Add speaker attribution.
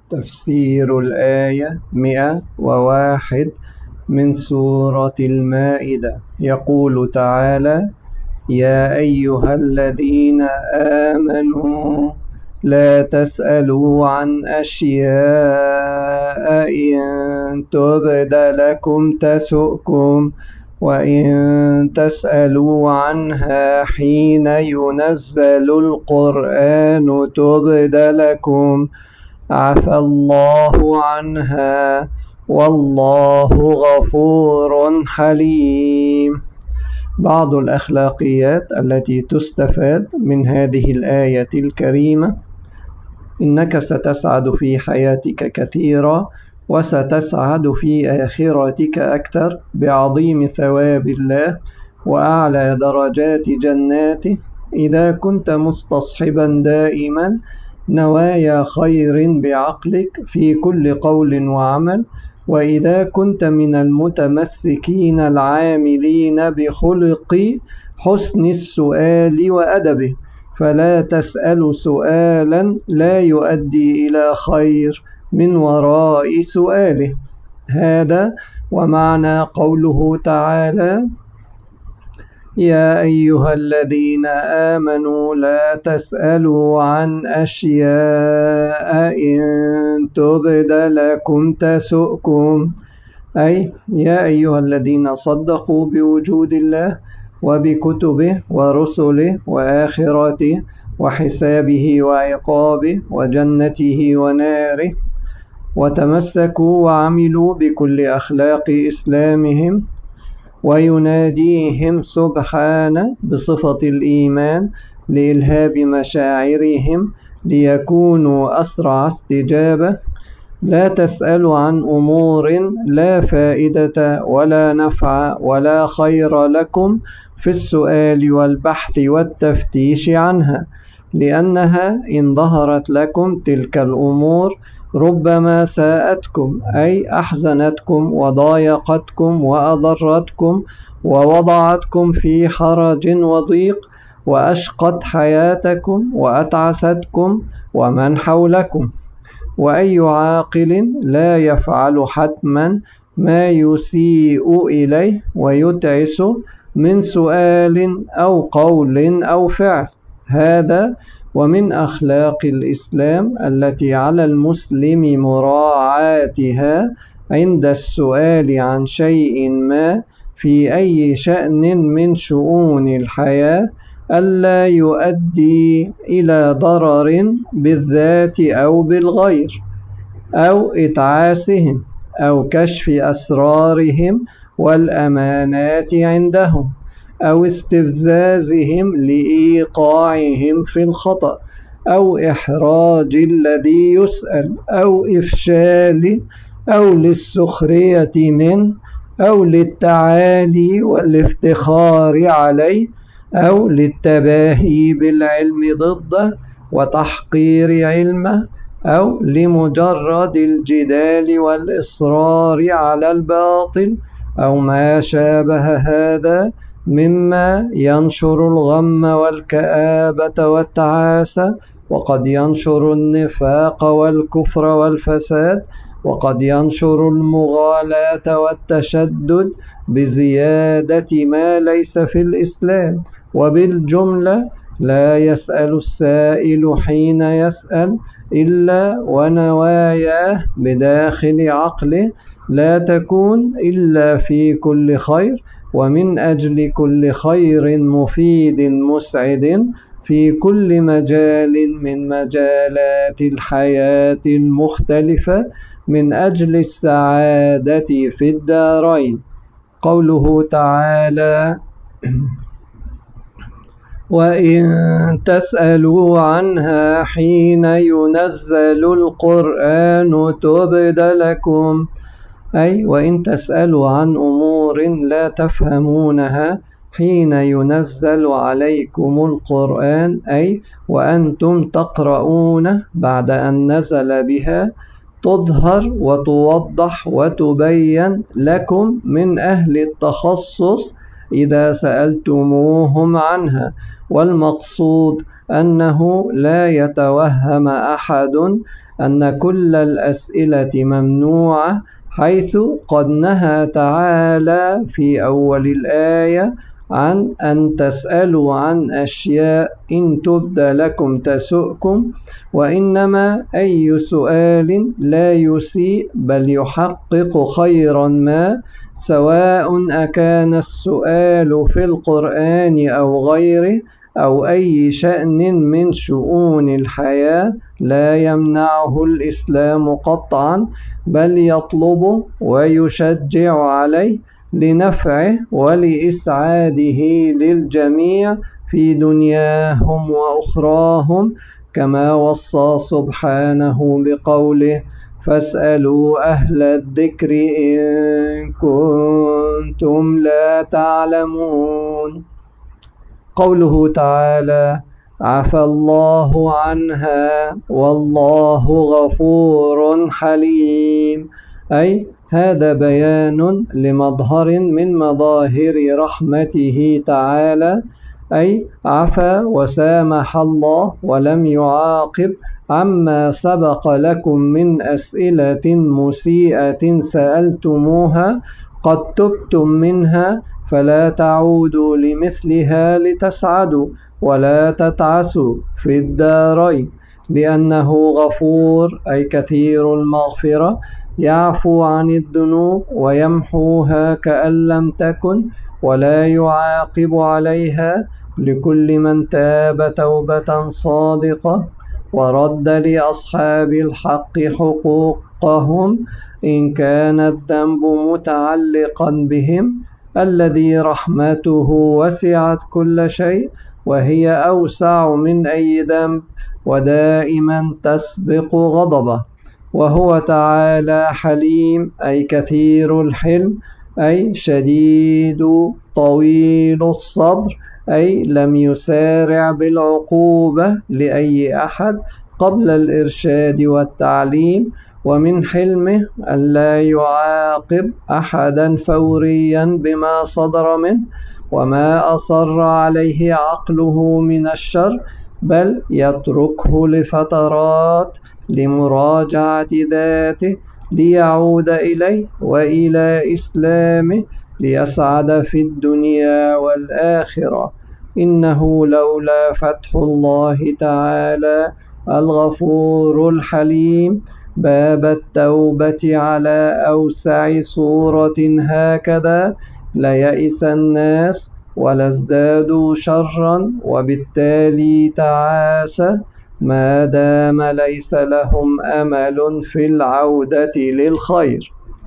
Speaker 1: تفسير الآية 101 من سورة المائدة. يقول تعالى: يا أيها الذين آمنوا لا تسألوا عن أشياء إن تبد لكم تسؤكم، وإن تسألوا عنها حين ينزل القرآن تبد لكم عفى الله عنها والله غفور حليم. بعض الأخلاقيات التي تستفاد من هذه الآية الكريمة: إنك ستسعد في حياتك كثيرا، وستسعد في آخرتك أكثر بعظيم ثواب الله وأعلى درجات جناته إذا كنت مستصحبا دائما نوايا خير بعقلك في كل قول وعمل، وإذا كنت من المتمسكين العاملين بخلق حسن السؤال وأدبه، فلا تسأل سؤالا لا يؤدي إلى خير من وراء سؤاله. هذا ومعنى قوله تعالى: يا أيها الذين آمنوا لا تسألوا عن أشياء إن تبد لكم تسؤكم، أي يا أيها الذين صدقوا بوجود الله وبكتبه ورسله وآخرته وحسابه وعقابه وجنته وناره، وتمسكوا وعملوا بكل أخلاق إسلامهم، ويناديهم سبحانه بصفة الإيمان لإلهاب مشاعرهم ليكونوا أسرع استجابة. لا تسألوا عن أمور لا فائدة ولا نفع ولا خير لكم في السؤال والبحث والتفتيش عنها، لأنها إن ظهرت لكم تلك الأمور ربما ساءتكم، أي أحزنتكم وضايقتكم وأضرتكم ووضعتكم في حرج وضيق وأشقت حياتكم وأتعستكم ومن حولكم. وأي عاقل لا يفعل حتما ما يسيء إليه ويتعس من سؤال أو قول أو فعل. هذا ومن أخلاق الإسلام التي على المسلم مراعاتها عند السؤال عن شيء ما في أي شأن من شؤون الحياة، ألا يؤدي إلى ضرر بالذات أو بالغير، أو إتعاسهم، أو كشف أسرارهم والأمانات عندهم، أو استفزازهم لإيقاعهم في الخطأ، أو إحراج الذي يسأل، أو إفشاله، أو للسخرية منه، أو للتعالي والافتخار عليه، أو للتباهي بالعلم ضده وتحقير علمه، أو لمجرد الجدال والإصرار على الباطل، أو ما شابه هذا مما ينشر الغم والكآبة والتعاسة، وقد ينشر النفاق والكفر والفساد، وقد ينشر المغالاة والتشدد بزيادة ما ليس في الإسلام. وبالجملة لا يسأل السائل حين يسأل إلا ونواياه بداخل عقله لا تكون إلا في كل خير، ومن أجل كل خير مفيد مسعد في كل مجال من مجالات الحياة المختلفة من أجل السعادة في الدارين. قوله تعالى: وإن تسألوا عنها حين ينزل القرآن تبد لكم، أي وإن تسألوا عن أمور لا تفهمونها حين ينزل عليكم القرآن، أي وأنتم تقرؤونه بعد أن نزل بها، تظهر وتوضح وتبين لكم من أهل التخصص إذا سألتموهم عنها. والمقصود أنه لا يتوهم أحد أن كل الأسئلة ممنوعة، حيث قد نهى تعالى في أول الآية عن أن تسألوا عن أشياء إن تبد لكم تسؤكم، وإنما أي سؤال لا يسيء بل يحقق خيرا ما، سواء أكان السؤال في القرآن أو غيره أو أي شأن من شؤون الحياة، لا يمنعه الإسلام قطعا، بل يطلبه ويشجع عليه لنفعه ولإسعاده للجميع في دنياهم وأخراهم، كما وصى سبحانه بقوله: فاسألوا أهل الذكر إن كنتم لا تعلمون. قوله تعالى: عفى الله عنها والله غفور حليم، أي هذا بيان لمظهر من مظاهر رحمته تعالى، أي عفى وسامح الله ولم يعاقب عما سبق لكم من أسئلة مسيئة سألتموها قد تبتم منها، فلا تعودوا لمثلها لتسعدوا ولا تتعسوا في الدارين، لأنه غفور أي كثير المغفرة، يعفو عن الذنوب ويمحوها كأن لم تكن، ولا يعاقب عليها لكل من تاب توبة صادقة ورد لأصحاب الحق حقوقهم إن كان الذنب متعلقا بهم، الذي رحمته وسعت كل شيء وهي أوسع من أي ذنب ودائما تسبق غضبه. وهو تعالى حليم أي كثير الحلم، أي شديد طويل الصبر، أي لم يسارع بالعقوبة لأي أحد قبل الإرشاد والتعليم، ومن حلمه ألا يعاقب أحدا فوريا بما صدر منه وما أصر عليه عقله من الشر، بل يتركه لفترات لمراجعة ذاته ليعود إليه وإلى إسلامه ليسعد في الدنيا والآخرة. إنه لولا فتح الله تعالى الغفور الحليم باب التوبة على أوسع صورة هكذا ليئس الناس ولازدادوا شرا وبالتالي تعاسة، ما دام ليس لهم أمل في العودة للخير.